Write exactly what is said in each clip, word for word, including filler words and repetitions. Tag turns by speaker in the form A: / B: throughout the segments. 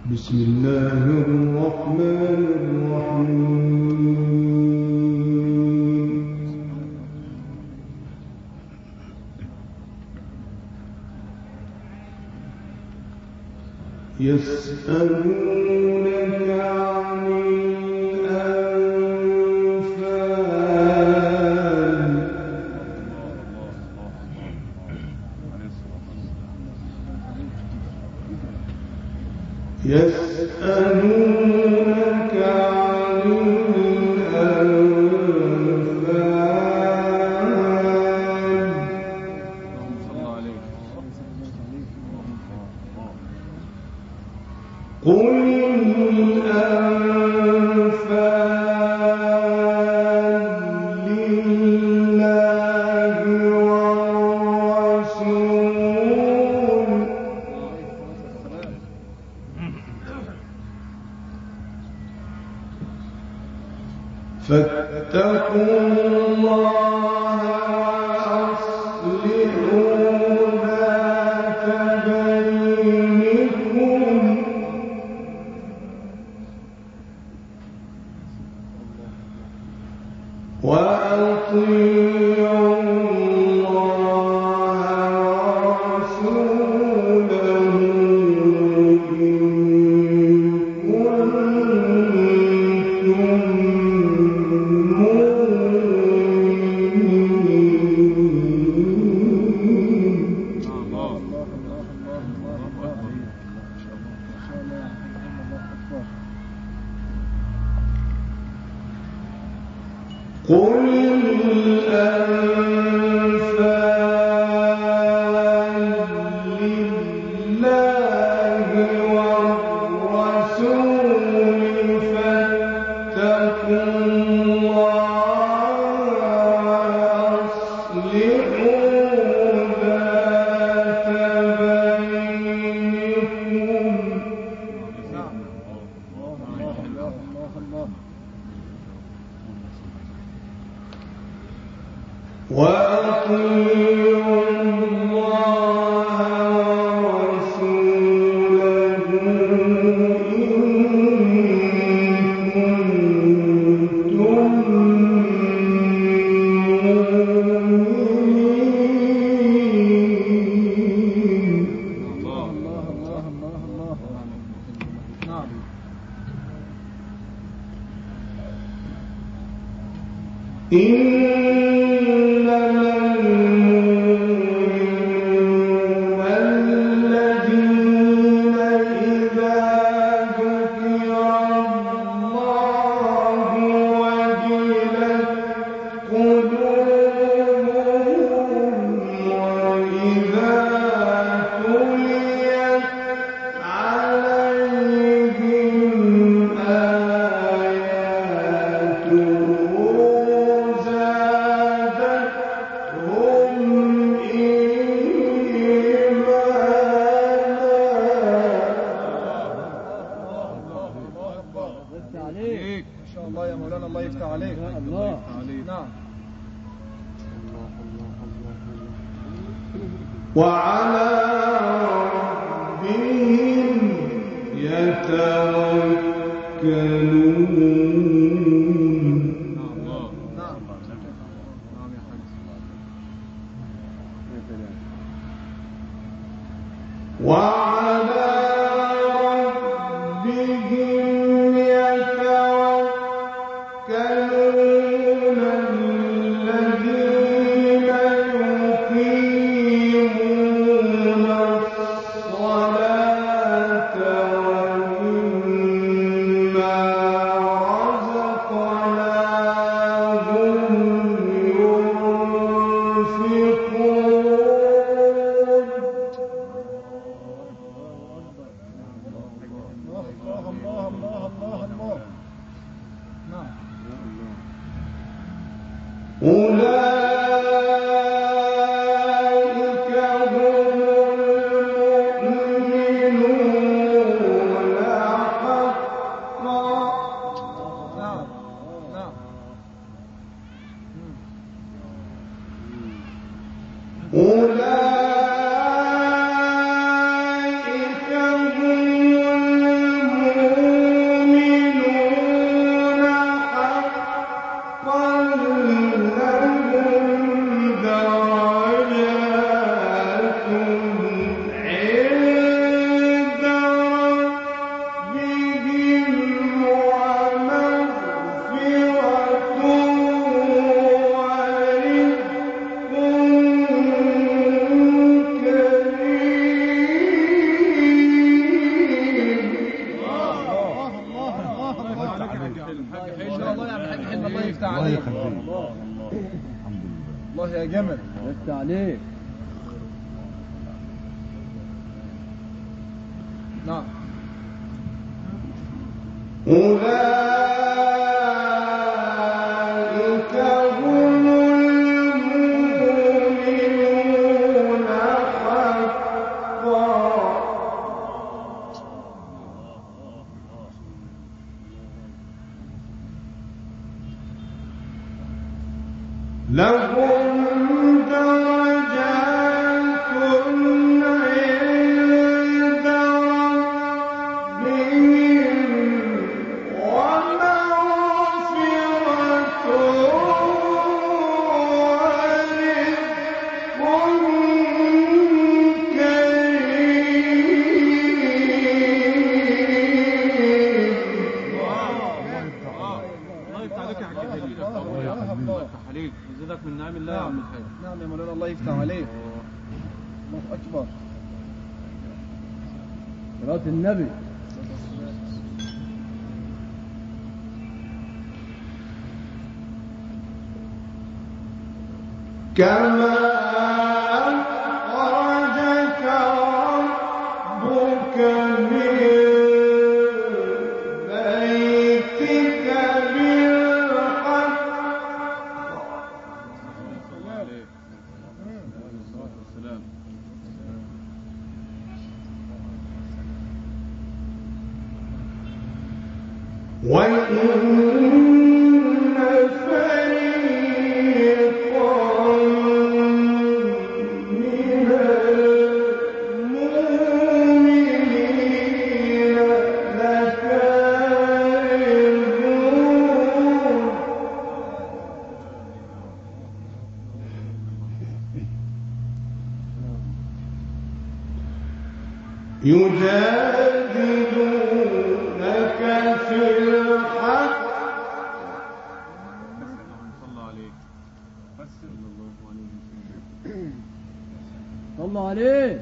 A: بسم الله الرحمن الرحيم يسألونك عن الأنفال يسألونك عن الأنفال قل الأنفال لله والرسول فاتقوا الله وأصلحوا ذات بينكم وأطيعوا الله ورسوله إن كنتم قل الأنفال لله والرسول فاتقوا الله وأصلحوا ذات بينكم وأطيعوا الله ورسوله إن كنتم مؤمنين. الله الله الله الله نعم. وعلى ربهم يتوكلون. وعلى ربهم يتوكلون الذين يقيمون الصلاة ومما رزقناهم ينفقون.
B: يفتح عليك. نعم.
A: أولئك هم المؤمنون حقا. لهم درجات عند ربهم ومغفرة ورزق
C: عليك يزيدك من نعم الله يا عم الحاج.
B: نعم يا مولانا الله يفتح عليك. الله أكبر. صلاة النبي.
A: كما أخرجك ربك من بيتك بالحق وإن فريقا من المؤمنين لكارهون يجادلونك في الحق
B: صلى عليه.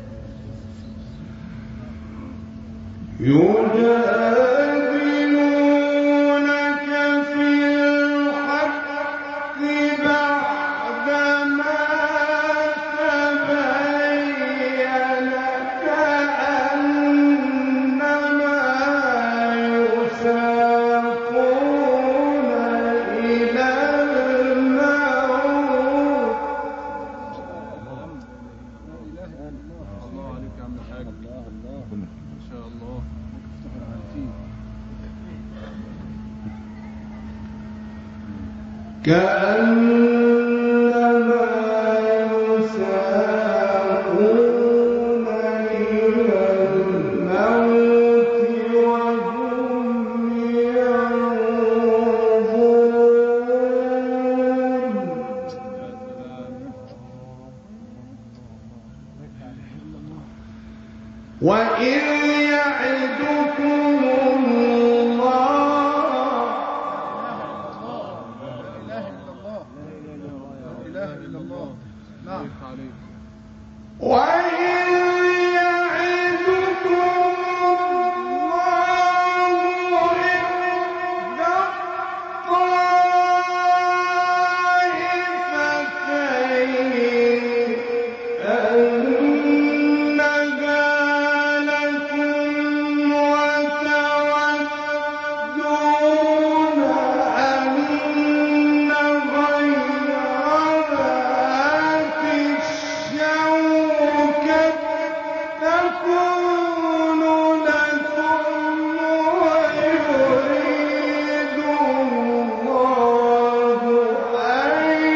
A: يجادلونك في الحق بعدما تبين كأنما يساقون إلى الموت.
C: الله عليك يا عم الحاج.
B: الله الله
C: ما شاء الله.
A: كأنما يساقون إلى الموت وهم ينظرون. وإذ يعدكم الله
B: نعم.
A: وإذ يعدكم الله إحدى الطائفتين أنها لكم وتودون أن غير ذات الشوكة تكون لكم ويريد الله أن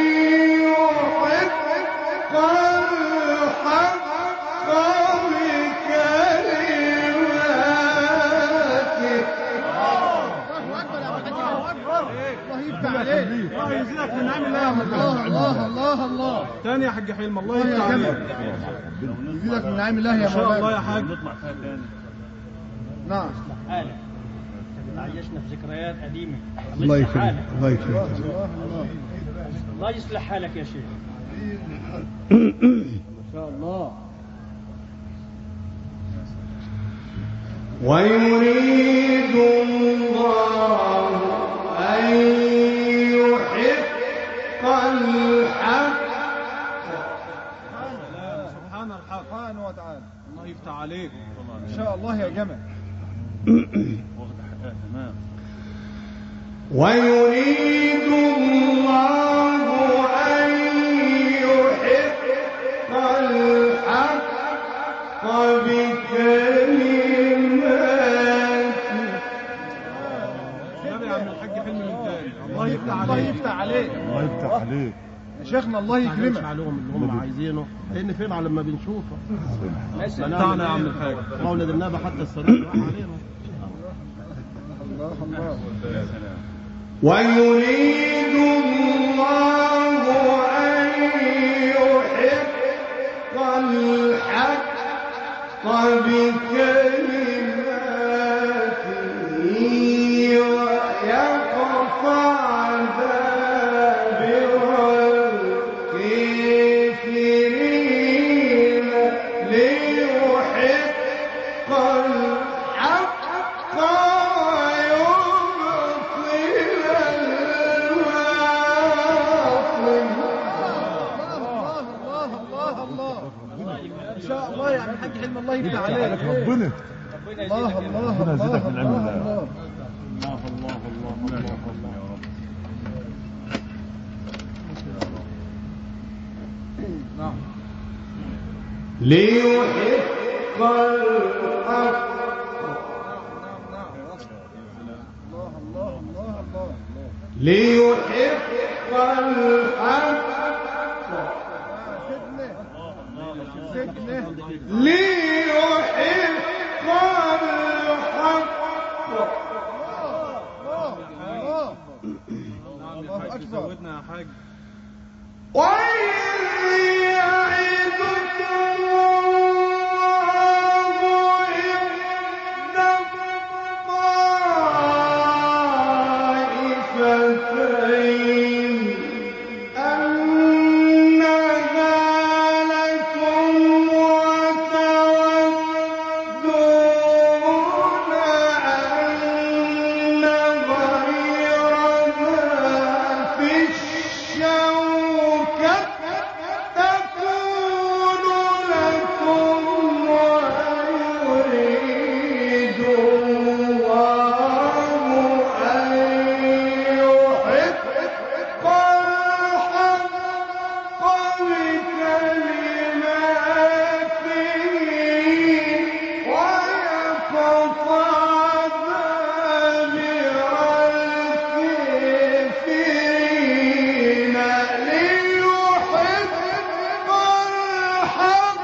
A: يحق الحق بكلماته.
C: الله يزيدك من نعم الله يا عم الحاج.
B: الله الله الله.
C: تاني يا حاج حلم. الله يفتح عليك.
B: يزيدك من نعم الله يا
C: ان شاء الله
B: مولانا.
C: يا حاج.
B: نعم.
D: حالك عايشنا في ذكريات قديمة.
E: الله يكرمك الله يكرمك.
B: الله الله.
D: الله يصلح حالك يا شيخ.
B: ما شاء الله.
A: ويريد الله أن يحق الحق
C: الحق
B: سبحانه وتعالى.
C: الله يفتح عليك
B: ان شاء الله يا جمل.
C: واخد حقها تمام.
A: ويريد الله أن يحق الحق بكلماته.
C: النبي يا عم الحاج حلمي من تاني. الله يفتح عليك.
B: الله يفتح عليك.
E: الله يفتح عليك
B: يا شيخنا الله
D: ما نعملش
B: يكرمك.
D: عليهم اللي هم عايزينه لان فين لما بنشوفه
C: بتاعنا يا عم الحاج.
D: مولد النبي حتى السلام راح علينا.
B: الله الله.
A: ويريد الله أن يحق الحق بكلماته ويقطع دابر الكافرين ليحق الحق
B: ان شاء الله يا عم الحاج حلمي الله يفتح عليك.
E: ربنا
B: الله الله
E: ربنا يزيدك
B: الله
E: من علم الله.
B: الله.
C: الله الله الله الله الله يا رب.
B: نعم.
A: ليحق الحق.
B: الله الله الله الله.
A: ليحق الحق.
B: سجنه.
A: ليحق الحق.
B: الله أكبر.
C: زودنا يا حاج.
A: وإذ يعدكم الله إحدى الطائفتين أنها لكم وتودون أن غير ذات الشوكة تكون لكم ويريد الله أن يحق الحق بكلماته ويقطع دابر الكافرين ليحق الحق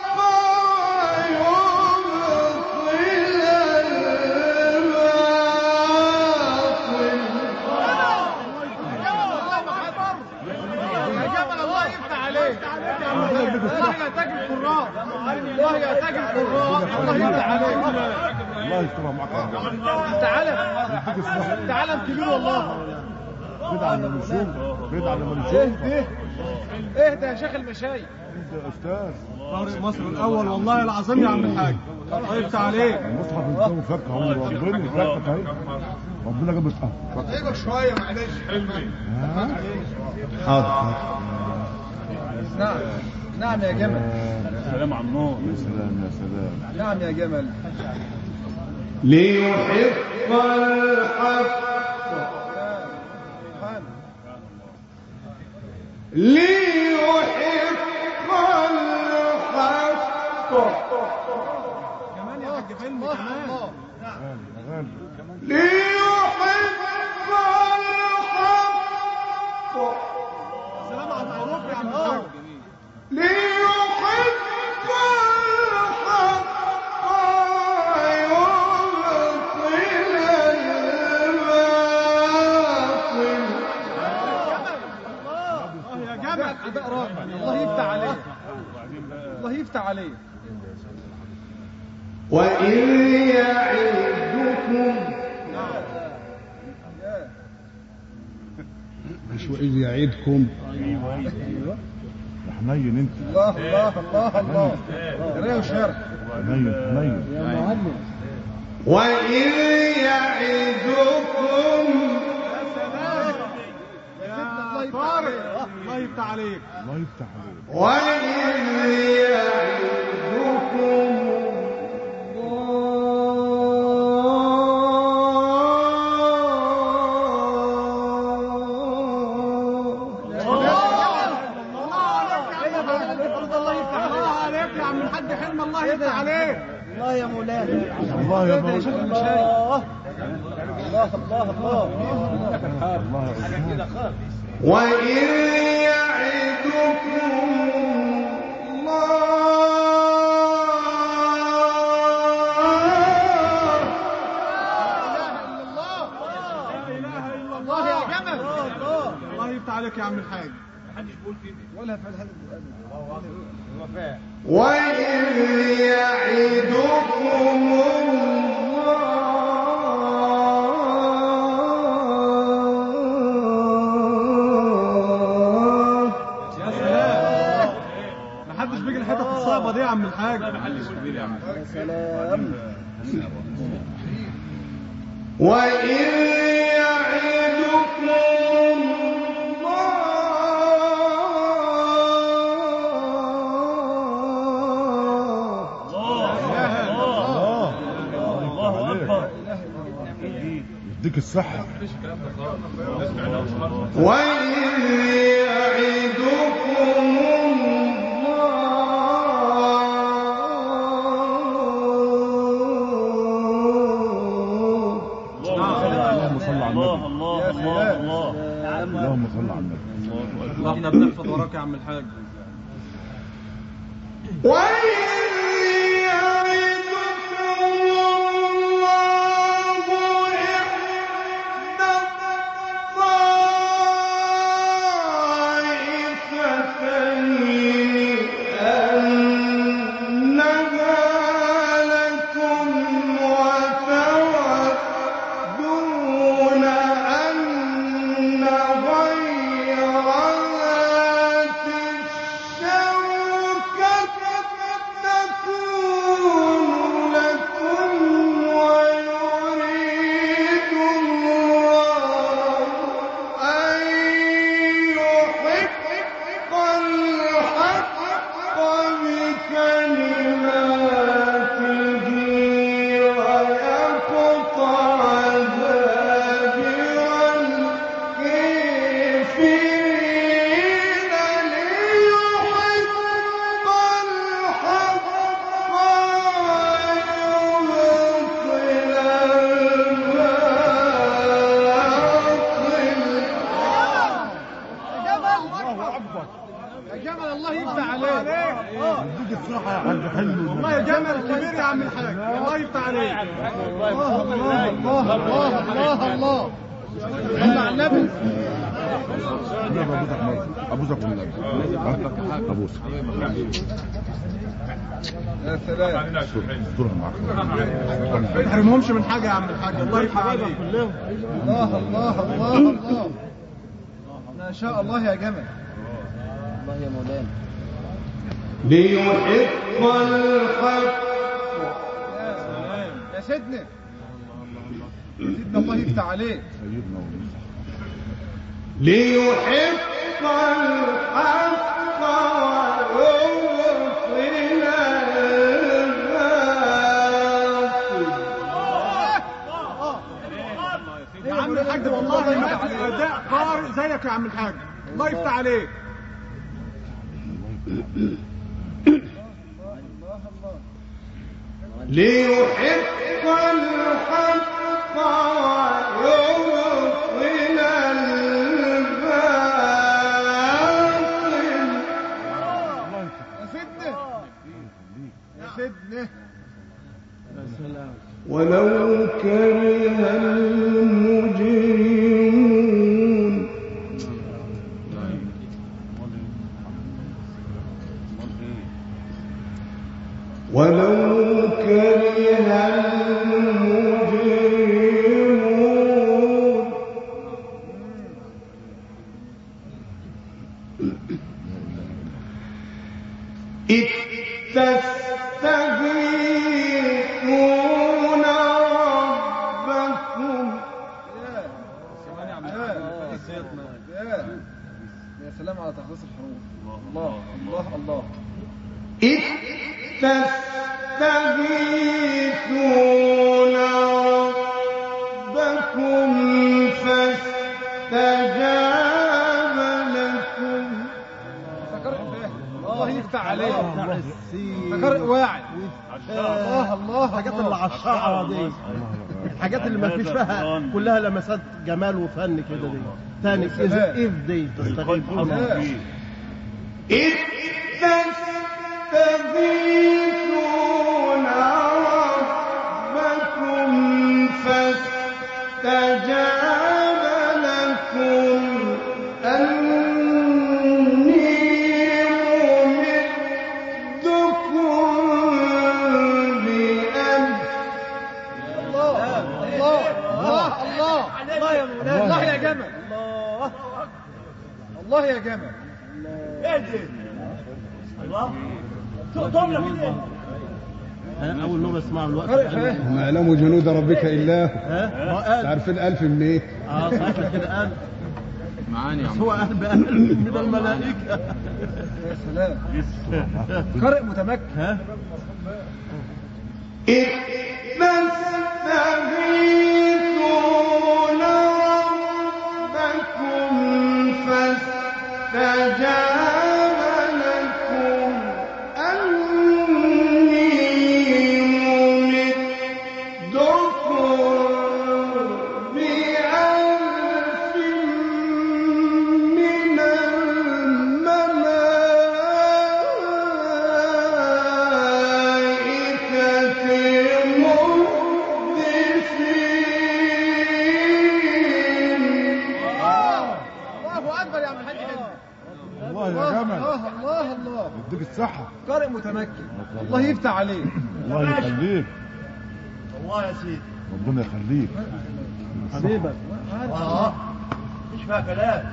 B: الله يا تاج القراء. الله يفتح عليك.
E: الله يسترها معك.
B: تعالى تعالى كبير والله.
E: بدعة لما نشوف بدعة لما نشوف.
B: اهدى اهدى يا شيخ المشايخ.
E: انت يا استاذ
C: طارق مصر الاول والله العظيم يا عم الحاج. الله يفتح عليك.
E: المصحف انت فك اهو ربنا يفكك اهي. ربنا جاب الصح.
A: ايبك شويه معلش. حلمي.
E: حاضر.
B: نعم نعم يا جمل.
C: سلام على النور.
E: يا سلام يا سلام.
B: نعم يا جمل.
A: ليحق الحق. ليحق الحق.
C: كمان يا حاج حلمي كمان.
E: غالي.
A: ليحق الحق.
C: سلام على المعروف يا عم الحاج.
A: ليحق الحق ويبطل الباطل.
C: الله يا جمل.
B: أداء رائع. الله يفتح عليك. الله يفتح عليك.
A: وإذ يعدكم
E: مش وإذ يعيدكم.
C: ايوه
E: يا حنين انت.
B: الله الله الله الله. قرايه وشرح.
E: حنين حنين.
B: يا معلم.
A: وإذ يعدكم
C: يا طارق. الله يفتح عليك.
E: الله يفتح عليك.
A: وإذ يعدكم
C: عم الحاج حلم، الله يفتح عليك.
B: الله يا مولانا.
E: الله يا مولانا.
B: الله الله الله الله.
D: حاجه كده خالص.
A: وإذ يعدكم
C: عليك يا عم الحاج.
D: محدش بيقول كده.
B: ولا في الحدث
D: الوفاء.
A: وإذ يعدكم الله.
C: يا سلام، محدش بيجي الحتت الصعبة دي يا عم الحاج.
B: يا سلام.
A: وإذ يعدكم
E: يديك الصحة.
A: وإذ يعدكم
E: اللهم صل على النبي.
D: الله الله الله.
E: اللهم صل على النبي.
C: الله احنا بنحفظ وراك يا عم الحاج.
B: يا سلام.
C: ما تحرمهمش من حاجة يا عم الحاج. الله يفتح عليك.
B: الله الله الله الله. ما شاء الله يا جمل. الله يا مولانا.
A: ليحق الحق.
B: يا سلام يا سيدنا. سيدنا الله يفتح عليك.
A: ليحق الحق ويبطل الباطل.
C: يا عم الحاج والله ما في اداء قارئ زيك يا عم الحاج. الله يفتح عليك.
A: ليحق الحق ويبطل الباطل.
B: يا سيدنا يا سيدنا.
A: ولو كره المجرمون. ولو كره المجرمون. إذ تستغيثون ربكم.
B: يا سلام على تخليص الحروف. الله الله الله.
A: إذ تستغيثون ربكم فاستجاب لكم.
B: ذكرت الله يفتح يفتح عليك.
F: بتاع السين
B: قارئ واعي.
F: الله الله الحاجات اللي على الشعره دي، الحاجات اللي ما فيش فيها كلها لمسات جمال وفن كده دي. تاني إذ إذ دي تستغيث
A: إذ تستغيثون ربكم فاستجاب لكم أني ممدكم بألف.
B: الله الله الله الله الله يا مولانا، الله يا جمل، الله الله يا جمل.
F: أول نوبة اسمعوا الوقت.
E: ما يعلم جنود ربك إلا هو.
F: ها؟
E: عارفين الألف من إيه؟
F: اه صح كده قال معاني. هو قال بألف من الملائكة.
B: يا سلام. قارئ متمكن.
F: ها؟
A: إذ تستغيثون ربكم فاستجاب لكم أني ممدكم بألف من الملائكة
B: الله أكبر يا عم الحاج حلمي.
E: الله يا
B: الله
E: جمل،
B: الله الله.
E: يديك الصحة.
B: قارئ متمكن، الله يفتح عليه.
E: الله يخليك،
D: الله يا سيدي.
E: ربنا يخليك
F: حبيبك.
D: اه مش فيها كلام.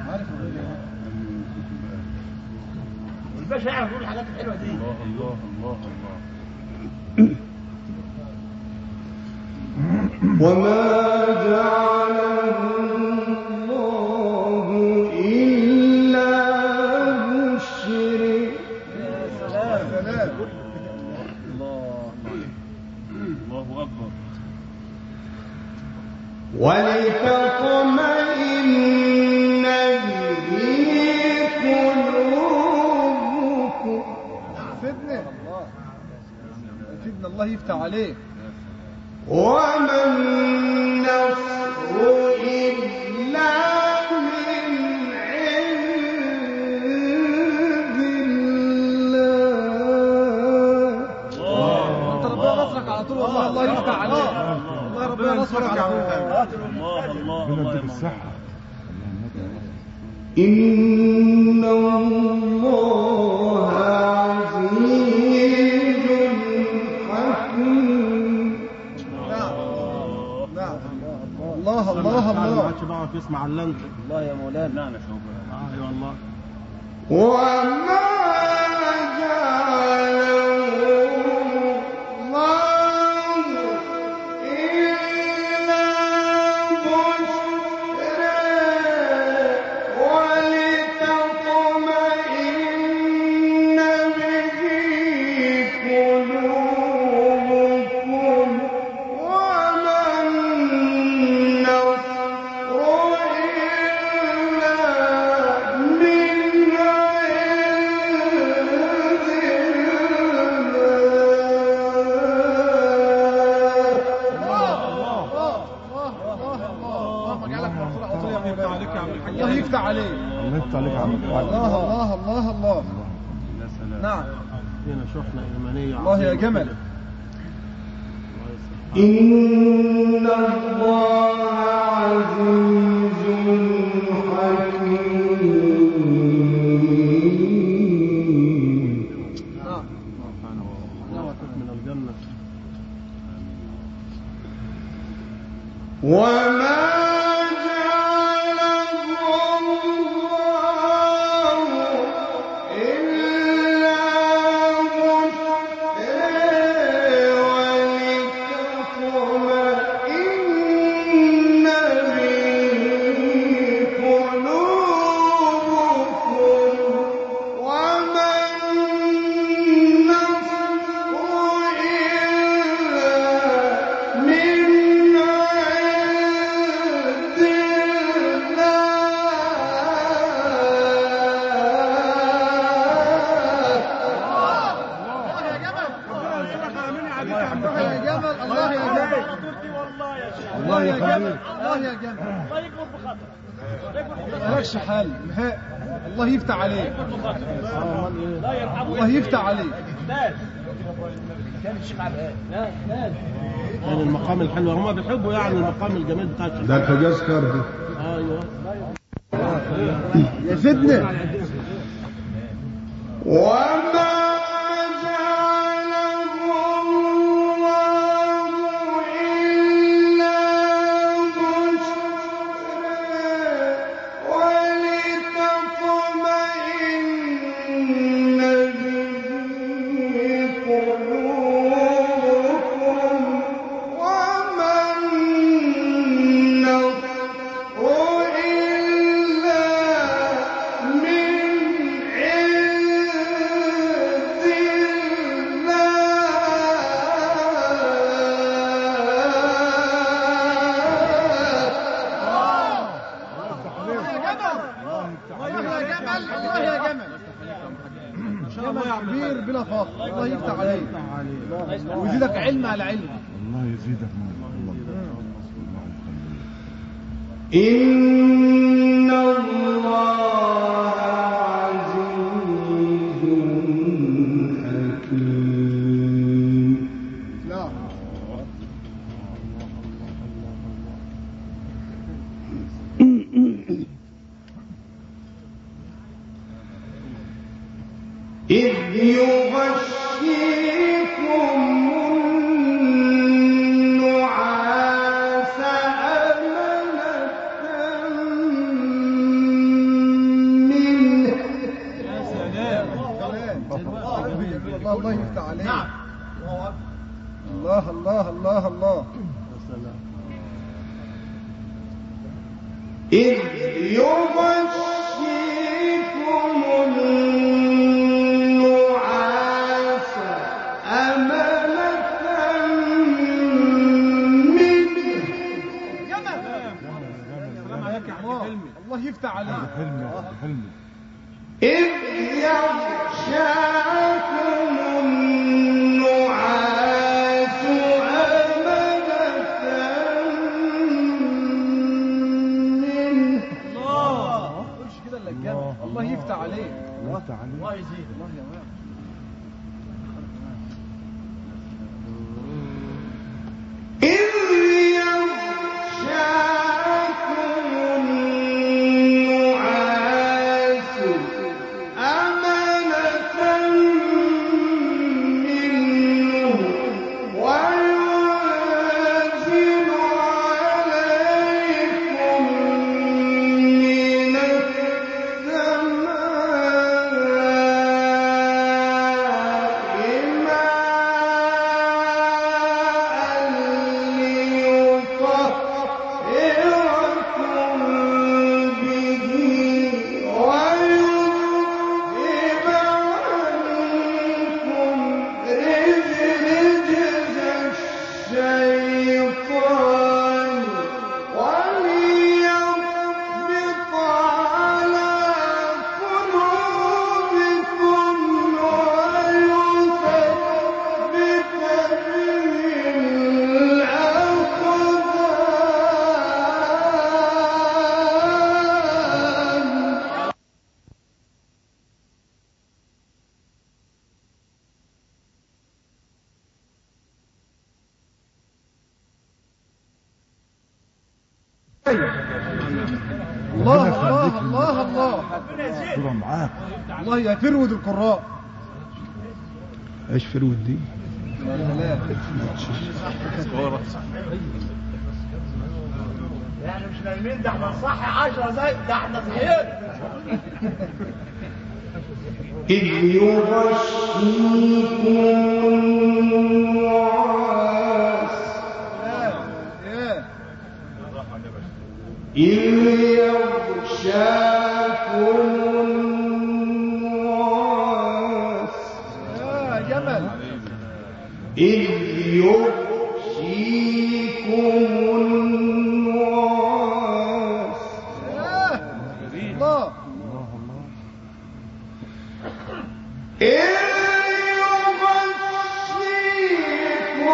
D: الباشا يعرف يقول الحاجات الحلوه دي.
E: الله الله الله الله.
A: وما جعله الله إلا بشر.
B: سلام سلام.
D: الله اكبر.
A: ولتطمئن به قلوبكم.
B: فدنا الله، فدنا الله يفتح عليه.
A: وما النصر إلا من عند الله.
B: انت ربنا نصرك على طول والله. الله يفتح عليه. الله ربنا نصرك على طول.
D: الله الله
E: ربنا
D: الله
E: يديك الصحة.
A: إن الله عزيز حكيم.
B: نعم نعم. الله الله
F: ما
B: الله.
F: عادش بعرف يسمع الا انت. الله يا مولانا.
D: لا انا شوفها.
F: اه اي والله.
A: وما جعله الله إلا بشرى ولتطمئن به قلوبكم. وما النصر إلا من
B: الله يفتح عليه.
E: الله يفتح عليك يا عم الحاج.
B: الله الله الله الله.
D: يا سلام.
B: نعم.
F: فينا شحنة إيمانية.
B: الله يا جمل.
A: إن الله عزيز حكيم.
B: نعم.
F: من الجنة.
A: وما جعله الله إلا بشرى ولتطمئن به قلوبكم. وما النصر إلا من عند
B: يخليك يا عم الله يا جمل الله يا جمل
D: والله يا شيخ
B: الله يا جمل الله يا جمل
D: الله يكبر بخاطرك
B: مالكش حل نهائي الله يفتح عليك
D: لا يرحمه
B: الله يفتح عليك
D: ناس كان الشيخ عبد ناس ناس
F: يعني المقام الحلو هم بيحبوا يعني المقام الجميل بتاع الشيخ.
E: ده الحجاز كارد.
F: ايوه
B: يا سيدنا
A: وما جعله الله إلا بشرى ولتطمئن به قلوبكم وما النصر إلا من عند
B: الله يا جمل الله يا جمل جمل كبير بلا فخر الله يفتح عليك ويزيدك علم على علم
E: الله يزيدك من الله.
A: إن الله عزيز حكيم.
B: لا
A: إذ يغشيكم النعاس أمنة منه
B: يا سلام الله الله يفتح عليك نعم الله الله الله الله
A: إذ يغشيكم النعاس أمنة منه
B: الله يفتح عليك
E: حلمي حلمي.
A: إذ يغشاكم النعاس أمنة منه
B: الله ما تقولش كده الا الجنة الله يفتح عليك
E: الله تعالى.
B: الله يزيد الله يا مان
A: إذ يغشاكم النعاس أمنة منه وينزل عليكم من السماء
B: الله الله الله الله
E: تبقى معاك.
B: الله يا فرود القراء
E: ايش فرود دي؟
D: يعني مش نايمين ده احنا صح عشرة زي ده احنا صحيين
A: إذ يغشيكم النعاس إذ يغشاكم النعاس
B: يا جمل
A: إذ يغشيكم النعاس
B: الله
A: إذ يغشيكم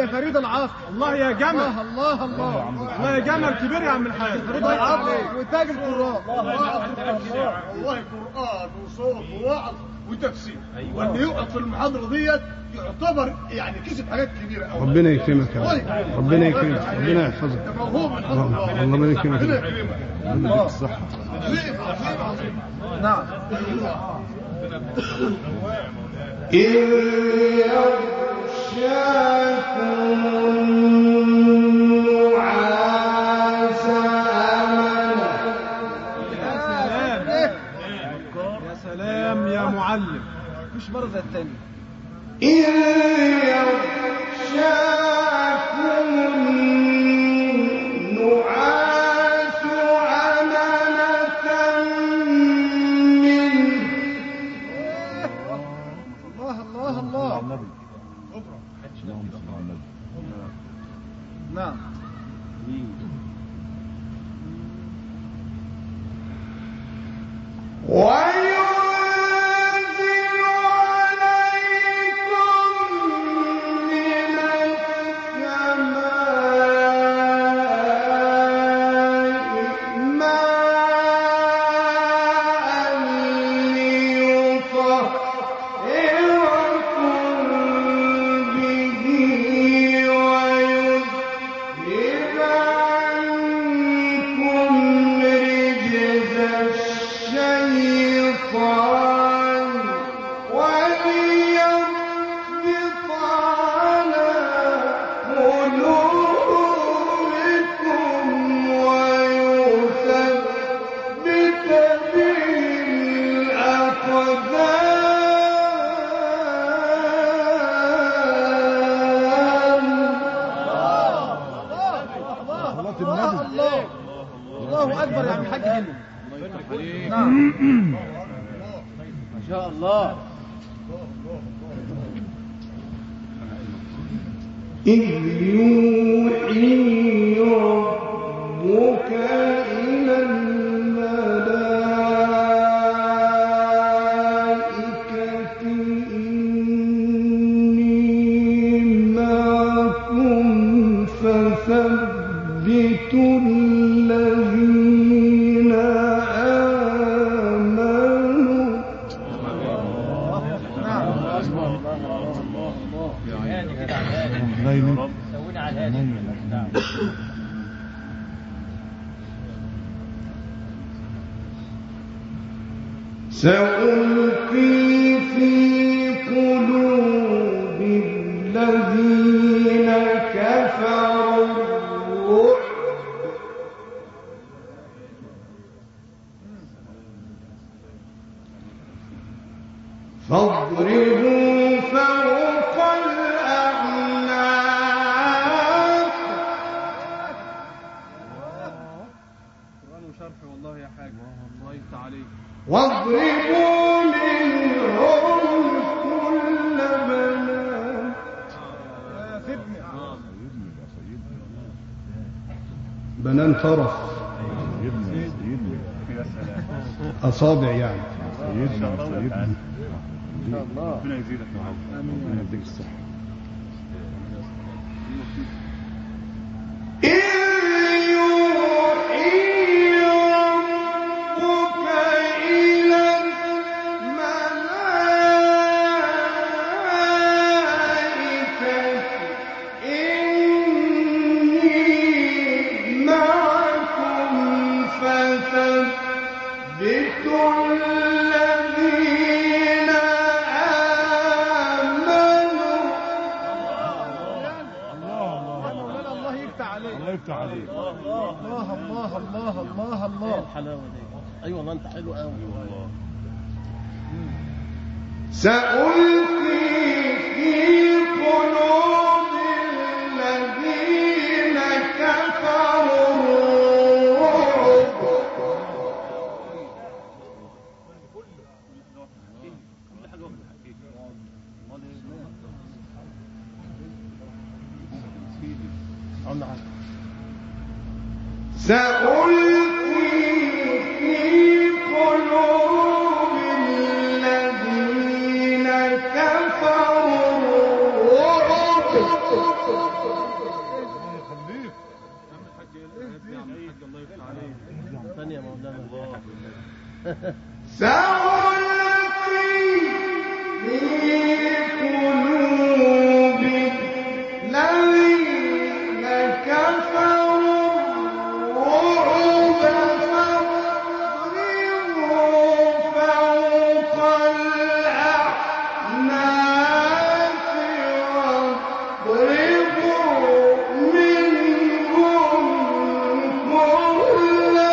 B: يا فريد العصر.
C: الله يا جمل.
B: الله الله الله
C: الله يا جمل كبير يا عم الحاج.
B: فريد العصر وتاج القراء.
D: والله قرآن وصوت ووعظ وتفسير. واللي يقعد في المحاضرة ديت يعتبر يعني كسب حاجات كبيرة قوي.
G: ربنا يكرمك يا رب. ربنا يكرمك. ربنا يحفظك.
D: موهوب من فضل الله.
G: ربنا يكرمك.
D: ربنا يكرمك.
G: ربنا يديك الصحة.
D: عظيم عظيم عظيم.
B: نعم.
A: إذ يغشاكم النعاس أمنة.
C: يا سلام يا معلم.
B: مش مرة زي التاني.
A: إذ يغشاكم النعاس أمنة منه.
B: الله الله الله. نعم.
A: وينزل عليكم من السماء ماء ليطهركم به ويذهب عنكم رجز الشيطان وليربط على قلوبكم ويثبت به الأقدام.
B: الله الله الله أكبر يا عم الحاج هنا. نعم.
F: ما شاء الله.
A: إذ يوحي ربك إلى الملائكة إني معكم فثبتوا الذين آمنوا. سألقي في قلوب الذين كفروا الرعب فاضربوا فوق الأعناق.
B: قرآن وشرح والله يا حاج. الله يفتح عليك.
A: واضربوا منهم كل بنان.
B: يا سيدني.
G: بنان طرف. أصابع يعني.
E: سيدنا سيدنا
B: إن شاء الله.
E: ربنا يزيدك يا رب.
G: ربنا يديك الصحة.
A: إذ يوحي ربك إلى الملائكة إني معكم فثبتوا الذين آمنوا.
B: الله يفتح عليك.
E: الله يفتح عليك.
B: الله الله الله الله
F: ايه
B: الله.
F: الحلاوه دي. ايوه والله انت حلو قوي.
A: سألقي في قلوب الذين كفروا الرعب سألقي في قلوب الذين كفروا الرعب
F: ثانية مولانا
A: سألقي في قلوب الذين كفروا الرعب فاضربوا فوق الأعناق واضربوا منهم كل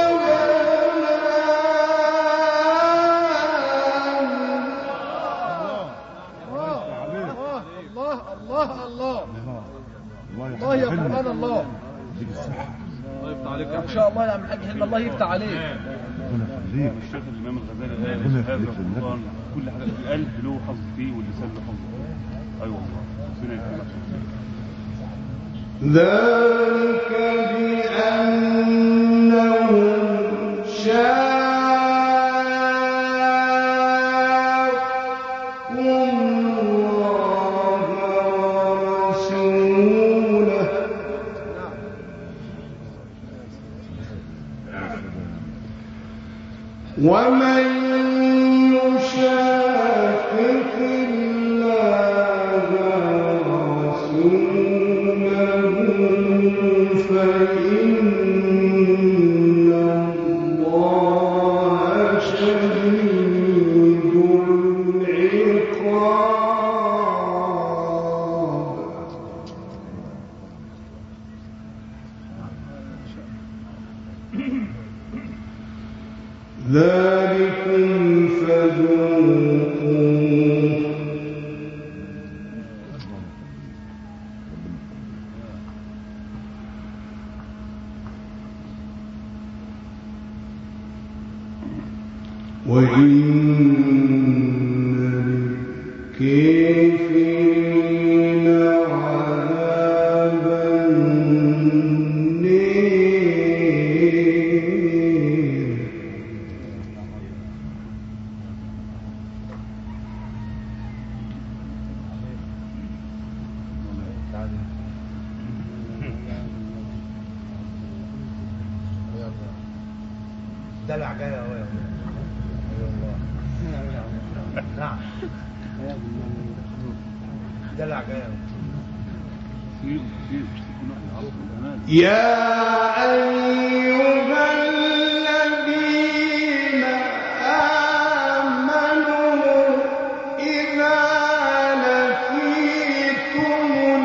B: الله الله الله يا قرآن الله.
E: يديك الصحة.
H: الله يفتح عليك
B: ما شاء الله يا عم الحاج حلم، الله يفتح عليك.
E: ربنا يخليك.
H: الشيخ الإمام الغزالي
E: ربنا
H: هذا
E: يخليك للنبي.
H: القرآن كل حاجة القلب له حظ فيه واللسان له حظ فيه. أيوة والله ربنا يكرمك.
A: ذلك بأنهم شاقوا الله ورسوله ومن يشاقق الله ورسوله فإن الله شديد العقاب. ذلكم فذوقوه وإن للكافرين عذاب النير.
B: دلع جاي اهو يا نعم دلع جاي
A: يا أيها الذين آمنوا إذا لقيتم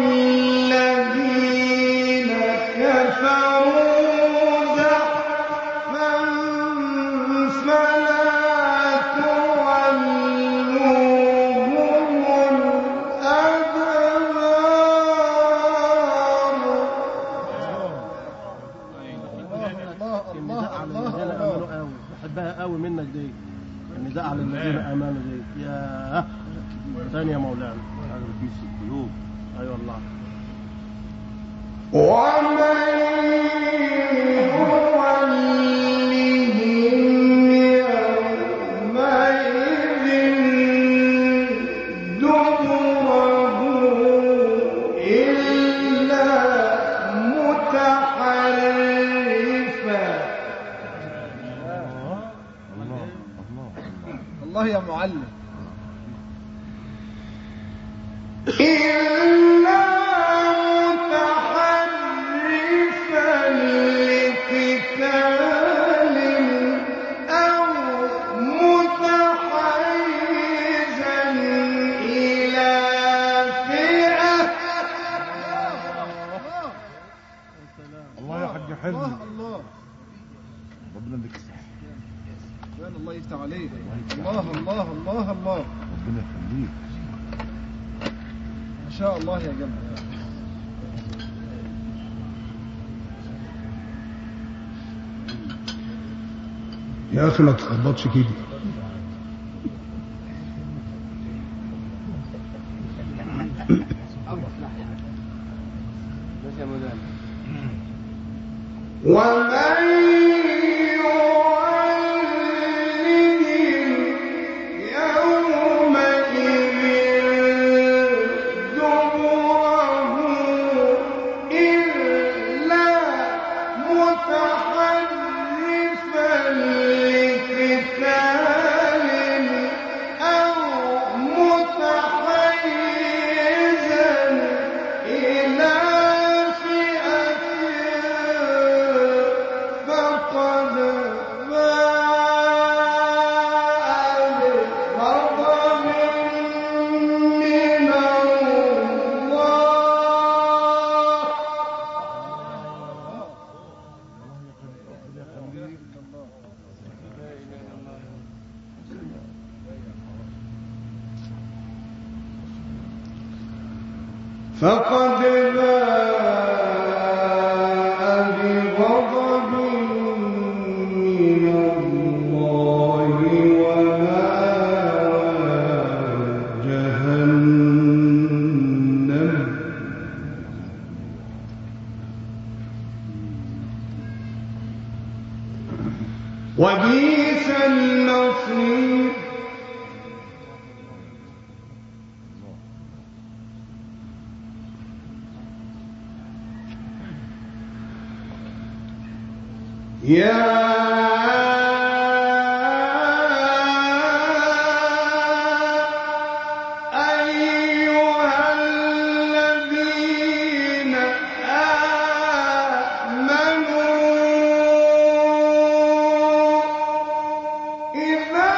A: الذين كفروا زحفا فلا تولوهم
F: النداء على الذين امنوا قوي، بحبها قوي منك دي. النداء على الذين امنوا دي يا ثاني يا مولانا
H: حاجة بتمس القلوب.
F: اي والله.
A: ومن يولهم يومئذ دبره إلا متحرفا
B: الله يا معلم.
A: إلا متحرفا لقتال أو متحيزا إلى فئة.
E: الله يا حاج حلمي.
B: الله الله
E: ربنا يديك الصحة.
B: سبحان الله يفتح عليك. الله الله الله الله
E: ربنا يخليك.
B: ما شاء الله يا جماعة.
G: يا أخي ما تخبطش كده.
A: ومن يولهم يومئذ دبره فقد باء بغضب من الله ومأواه جهنم وبئس المصير. يا أيها الذين آمنوا إذا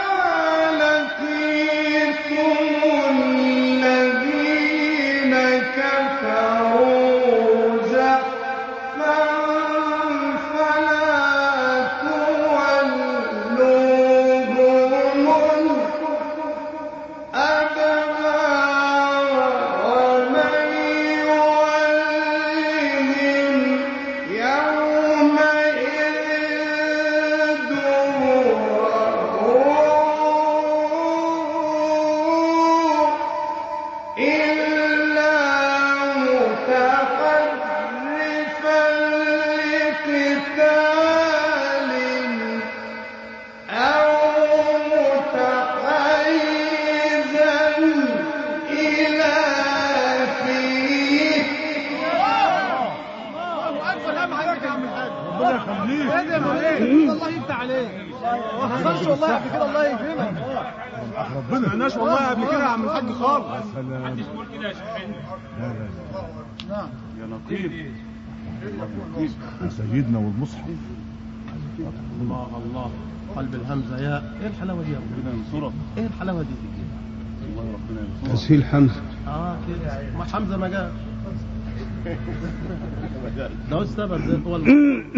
A: لقيتم الذين كفروا زحفا
B: الله يفتح عليك. ما حصلش والله قبل كده، الله يكرمك.
C: ربنا ما قلناش والله قبل كده يا عم الحاج خالص.
H: محدش بيقول كده يا شيخ.
B: نعم
H: يا نقيب
E: سيدنا والمصحف.
F: الله الله قلب الهمزة. يا ايه الحلاوة دي يا ابو؟
H: ربنا ينصرك.
F: ايه الحلاوة دي؟
H: والله ربنا ينصرك.
G: تسهيل حمزة.
F: اه كده ما حمزة ما جاء. ده السبب ده والله.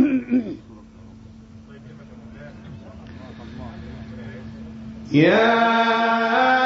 A: يا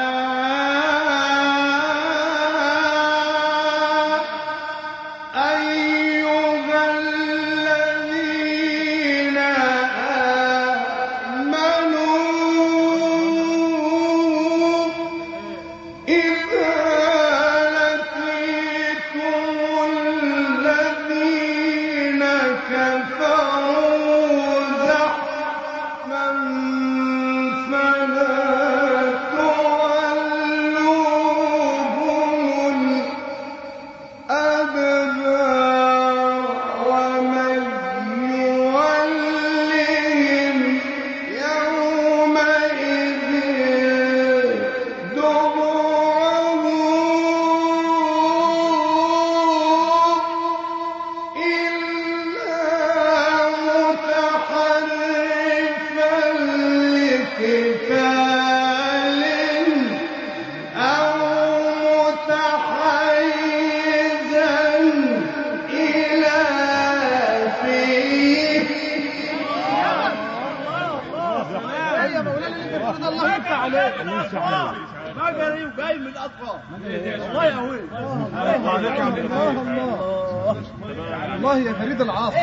D: جاي من الاطراف. الله يهوي. الله عليك يا عم.
B: الله الله يا فريد العاصر.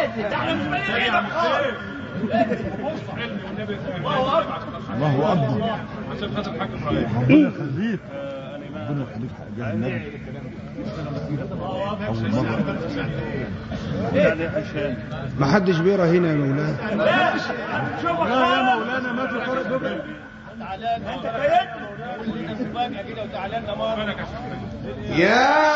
E: الله اكبر.
H: عشان خاطر الحاج ابراهيم.
E: ربنا يخليك. ربنا يخليك حق النبي. اول مره.
G: ما حدش بيقرا هنا يا مولانا.
C: لا يا مولانا ما في فرق دبل.
D: تعالان انت كيد مفاجأة كده وتعالان مرة.
A: يا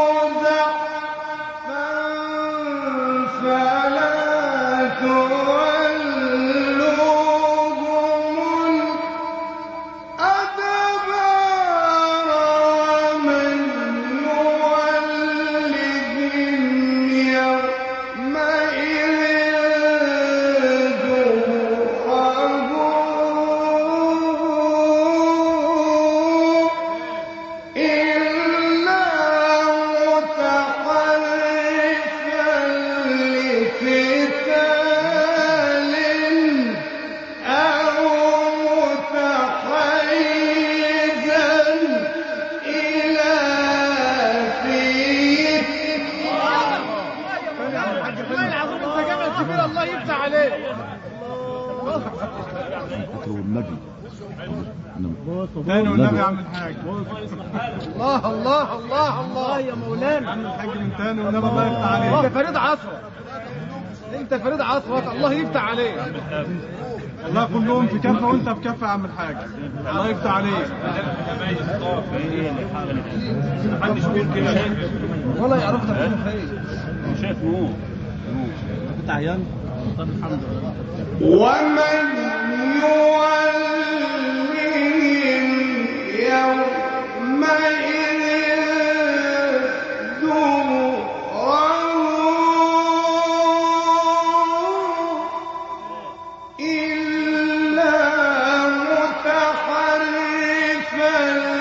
A: فلا تولوا
E: بوصله النبي.
C: تاني والنبي يا عم الحاج.
B: الله الله الله الله يا مولانا.
C: عم الحاج من تاني والنبي الله يفتح عليك.
B: انت فريد عصرك، انت فريد عصرك، الله يفتح عليك.
C: الله كلهم في كفه وانت في كفه يا عم الحاج. الله يفتح عليك.
H: محدش بيقول كده
B: ولا يعرف ده فين.
H: شايف نور
F: كنت عيان. الحمد لله.
A: ومن يولهم يومئذ دبره إلا متحرفا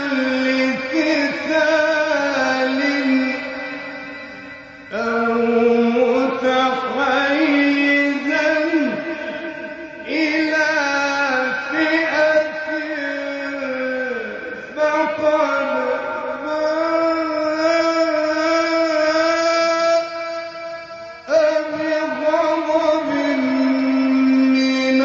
A: لقتال أو متحيزا إلى فئة فقد باء بغضب من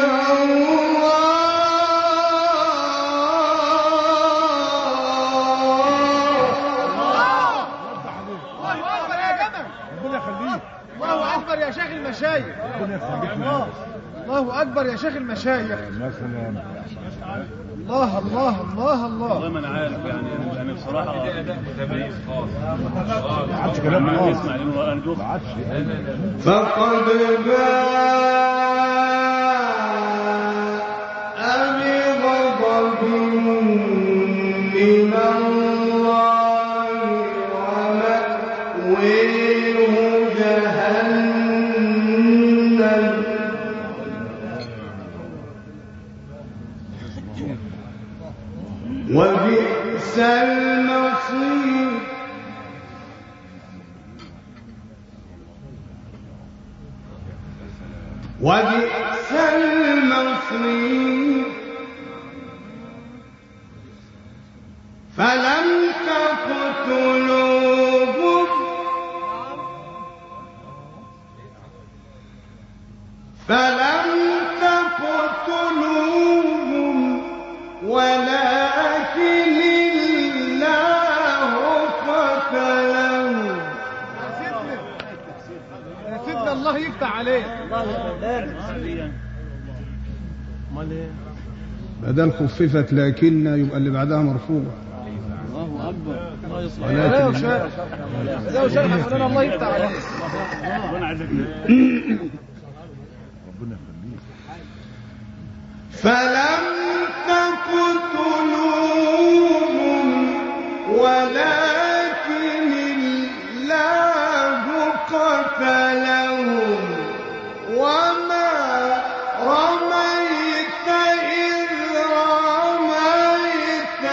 B: الله اكبر يا جمل.
C: ربنا يخليك.
B: الله اكبر يا شيخ المشايخ.
C: ربنا يخليك.
B: الله اكبر يا شيخ المشايخ.
E: مثلا
B: الله الله الله الله.
H: والله ما انا عارف يعني يعني بصراحه اداء متميز خالص.
E: ما عادش كلام
H: ما
E: خالص.
H: اسمع لانه انا دوخ
E: ما عادش
A: فقد باء بغضب من الله ومأويه جهنم وبئس المصير وبئس المصير فلم تقتلوهم فلم تقتلوهم ولكن الله قتلهم.
B: يا سيدنا الله يفتح عليك.
F: امال ايه؟
G: بدل خففت لكن يبقى اللي بعدها مرفوع.
F: الله اكبر. الله يصلح.
B: لا وشارح لا وشارح يا مولانا الله يفتح عليك.
H: وانا عايزك
E: ربنا يخليك.
A: فلم تقتلوهم ولكن الله قتلهم وما رميت إذ رميت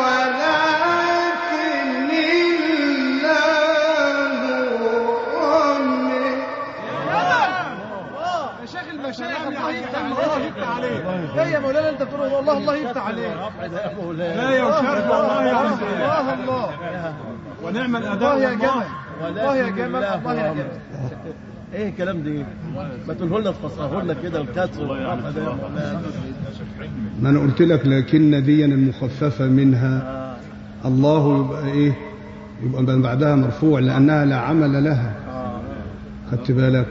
A: ولكن الله رمي.
B: يا شيخ المشايخ الله يفتح عليك. لا يا مولانا انت بتقول والله الله يفتح عليك.
C: لا يا وشرف والله يا عم.
B: الله الله
C: ونعم الاداء
B: الله يا
C: والله.
B: جمل. الله يا جمل. الله يا جمل.
F: ايه الكلام ده؟ ما تقوله لنا تفسره لنا كده الكسر والرفع ده.
G: ما انا قلت لك لكن دي المخففه منها الله يبقى ايه؟ يبقى من بعدها مرفوع لانها لا عمل لها. خدت بالك؟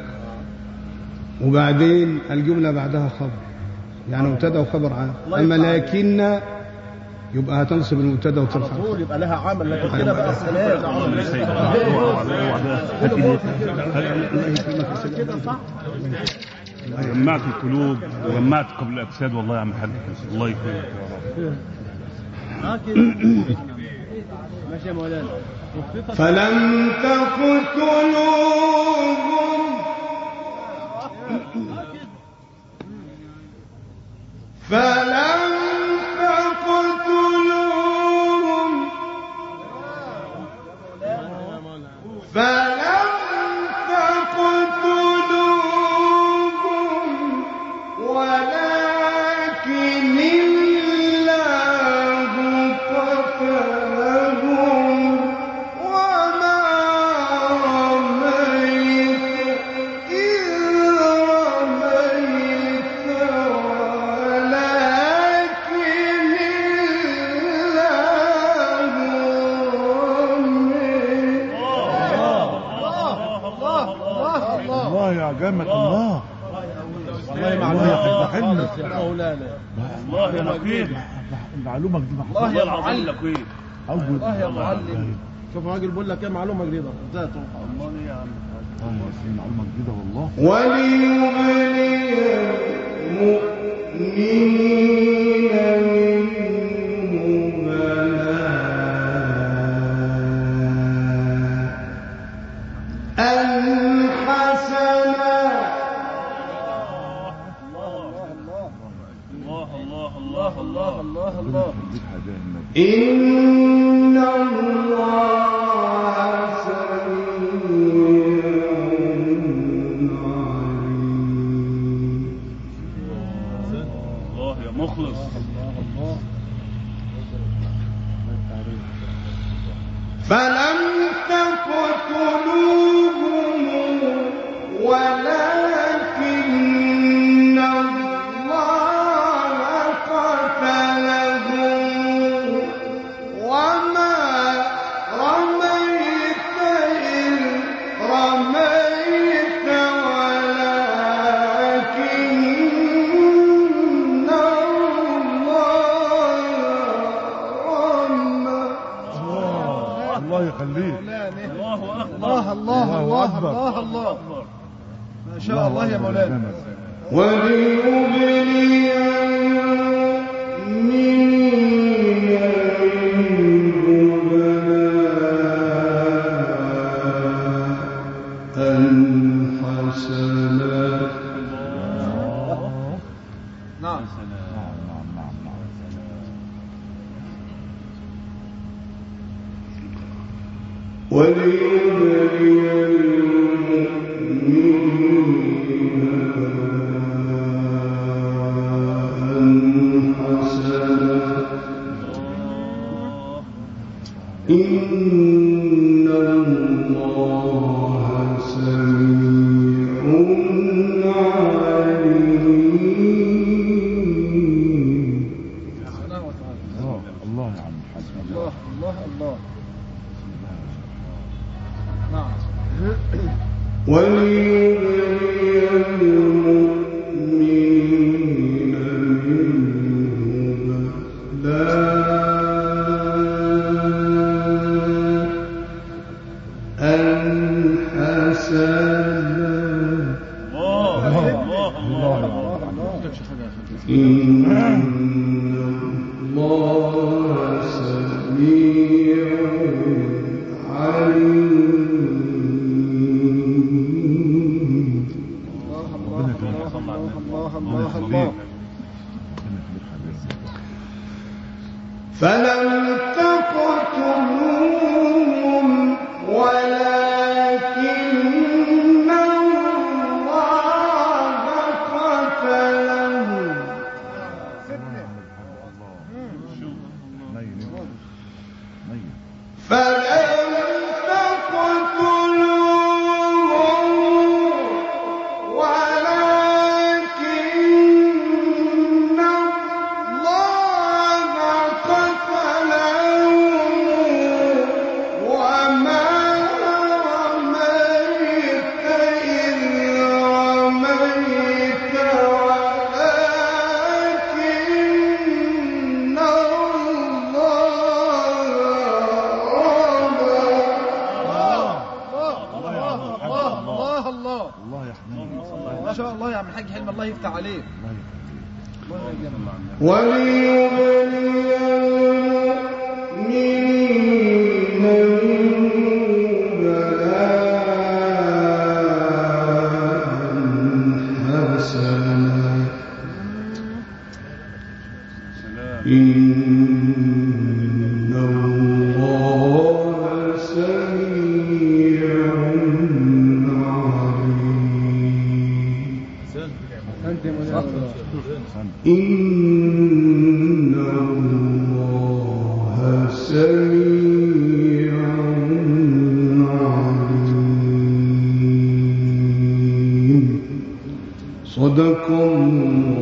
G: وبعدين الجمله بعدها خبر يعني مبتدا وخبر عام. اما لكن يبقى هتنصب المبتدا وترفع
F: على طول يبقى لها عمل لكن كده بقى السلام. كده صح.
H: جمعت القلوب وجمعت قبل الاجساد والله يا عم الحاج الله يكرمك.
F: اه كده ماشي يا مولانا.
A: فلم تقتلوهم فلم تقتلوهم فلم تقتلوهم ولكن الله قتلهم وما رميت إذ رميت ولكن
E: كلامك الله.
F: والله
E: معلومة
F: خالص يا مولانا.
H: الله يا نقيب.
E: معلومة جديدة.
H: الله يا العظيم نقيب.
F: الله يا معلم. شوف الراجل بيقول لك ايه معلومه جديده ذاته.
H: الله يا عم.
E: معلومة جديدة والله.
A: وليبلي المؤمنين منه بلاء حسنا.
H: الله الله الله الله
F: الله الله.
A: إن الله سميع عليم.
H: الله يا مخلص.
A: فلم تقتلوهم ولكن الله قتلهم وما رميت إذ رميت ولكن الله رمى.
E: الله يخليك.
H: الله أكبر.
B: الله الله الله الله الله. ما شاء الله يا مولانا.
A: وليبلي المؤمنين بلاء حسنا.
B: نعم.
A: وليبلي المؤمنين بلاء حسنا. إن الله سميع عليم.
B: سبحانه وتعالى.
E: الله الله يا عم الحاج.
B: الله الله الله. نعم.
A: وليبلي المؤمنين منه بلاء حسنا.
H: الله الله الله.
A: إن الله سميع عليم.
B: الله الله الله.
A: فلم تقتلوهم ولكن الله قتلهم فلم تقتلوهم ولكن الله قتلهم وما رميت إذ رميت ولكن الله رمى.
B: الله الله.
E: الله يا حنين.
B: ما شاء الله يا عم الحاج حلمي. الله يفتح عليك. الله يا جماعة.
A: وليبلي المؤمنين منه بلاء حسنا. إن الله سميع عليم. إن الله سميع عليم. صدق الله